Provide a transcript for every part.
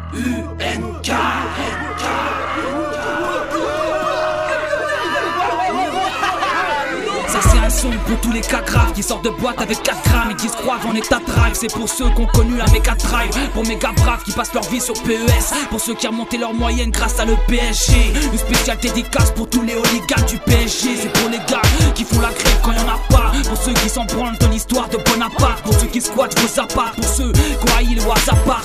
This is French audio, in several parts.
UNK. Ça c'est un son pour tous les cas graves qui sortent de boîte avec 4 grammes et qui se croient en état de drive. C'est pour ceux qui ont connu la méga drive, pour mes gars braves qui passent leur vie sur PES, pour ceux qui ont remonté leur moyenne grâce à le PSG. Une spéciale dédicace pour tous les hooligans du PSG. C'est pour les gars qui font la grève quand y'en a pas, pour ceux qui s'en branlent de l'histoire de Bonaparte, pour ceux qui squattent vos apparts, pour ceux qui ont haï le Wazapart.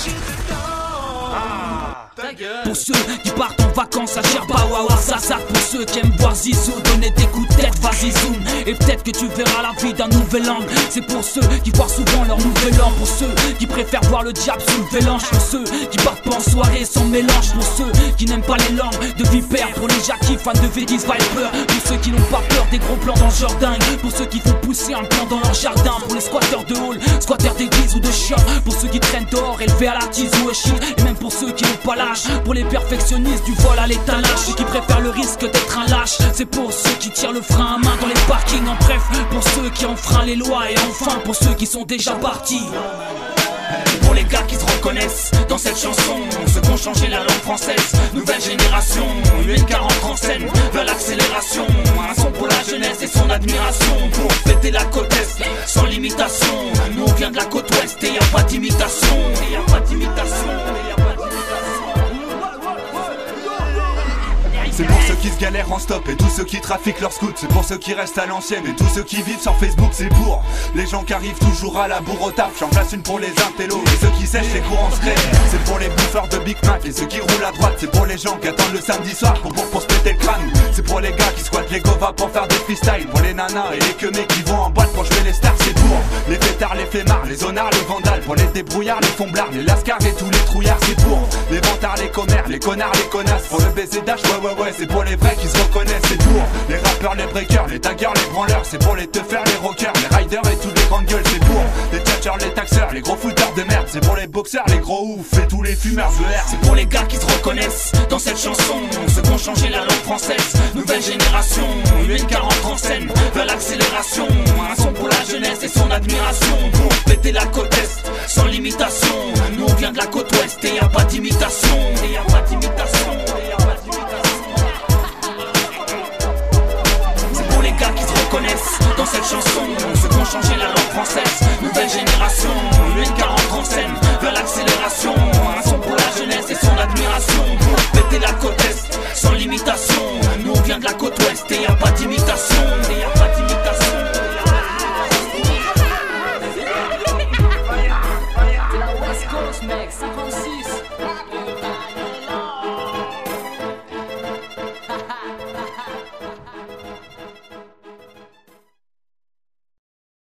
Pour ceux qui partent en vacances à Cherbawa, ça pour ceux qui aiment voir Zizou donner des coups de tête, vas-y zoom. Et peut-être que tu verras la vie d'un nouvel angle. C'est pour ceux qui voient souvent leur nouvel an, pour ceux qui préfèrent voir le diable sous le vélange, pour ceux qui partent pas en soirée sans mélange, pour ceux qui n'aiment pas les langues de vipère, pour les jackies fans de V10 Viper, pour ceux qui n'ont pas peur des gros plans dans le jardin, pour ceux qui font pousser un plan dans leur jardin, pour les squatteurs de hall, squatteurs d'église ou de shop, pour ceux qui traînent dehors élevés à la tise ou au shit, et même pour ceux qui n'ont pas l'âge, pour les perfectionnistes du vol à l'étalage, ceux qui préfèrent le risque d'être un lâche, c'est pour ceux qui tirent le frein à main dans les parkings, en bref, pour ceux qui enfreignent les lois, et enfin pour ceux qui sont déjà partis. Pour les gars qui se reconnaissent dans cette chanson, ceux qui ont changé la langue française, nouvelle génération, UNK rentre en scène, vers l'accélération, un son pour la jeunesse et son admiration, pour fêter la côte est, sans limitation, nous on vient de la côte ouest et y'a pas d'imitation, et y'a pas d'imitation, et y'a pas d'imitation. C'est pour ceux qui se galèrent en stop et tous ceux qui trafiquent leur scoot. C'est pour ceux qui restent à l'ancienne et tous ceux qui vivent sur Facebook. C'est pour les gens qui arrivent toujours à la bourre au taf. J'en place une pour les intellos et ceux qui sèchent les cours en secret. C'est pour les bouffeurs de Big Mac et ceux qui roulent à droite. C'est pour les gens qui attendent le samedi soir pour se péter le crâne. C'est pour les gars qui squattent les govas pour faire des freestyles. Pour les nanas et les queumés qui vont en boîte pour jouer les stars. C'est pour les fêtards, les flemmards, les zonards, les vandales. Pour les débrouillards, les fomblards, les lascars et tous les trouillards. C'est pour les vantards, les commères, les connards, les connasses. Pour le baiser d'âge, ouais, c'est pour les vrais qui se reconnaissent. C'est pour les rappeurs, les breakers, les taggers, les branleurs. C'est pour les teufers, les rockers, les riders et toutes les grandes gueules. C'est pour les tchatchers, les taxeurs, les gros footeurs de merde. C'est pour les boxeurs, les gros oufs et tous les fumeurs de R. C'est pour les gars qui se reconnaissent dans cette chanson, ceux qui ont changé la langue française, nouvelle génération, UNK rentre en scène, vers l'accélération, un son pour la jeunesse et son admiration, pour péter la côte est, sans limitation, nous on vient de la côte ouest et y'a pas d'imitation, et y'a pas d'imitation, et y'a pas d'imitation. C'est pour les gars qui se reconnaissent dans cette chanson, ceux qui ont changé la langue française, nouvelle génération, UNK rentre en scène, vers l'accélération, un son pour la jeunesse et son admiration, pour péter la côte est, sans limitation, nous on vient de la côte ouest et y'a pas d'imitation, et y'a pas d'imitation. West Coast mix.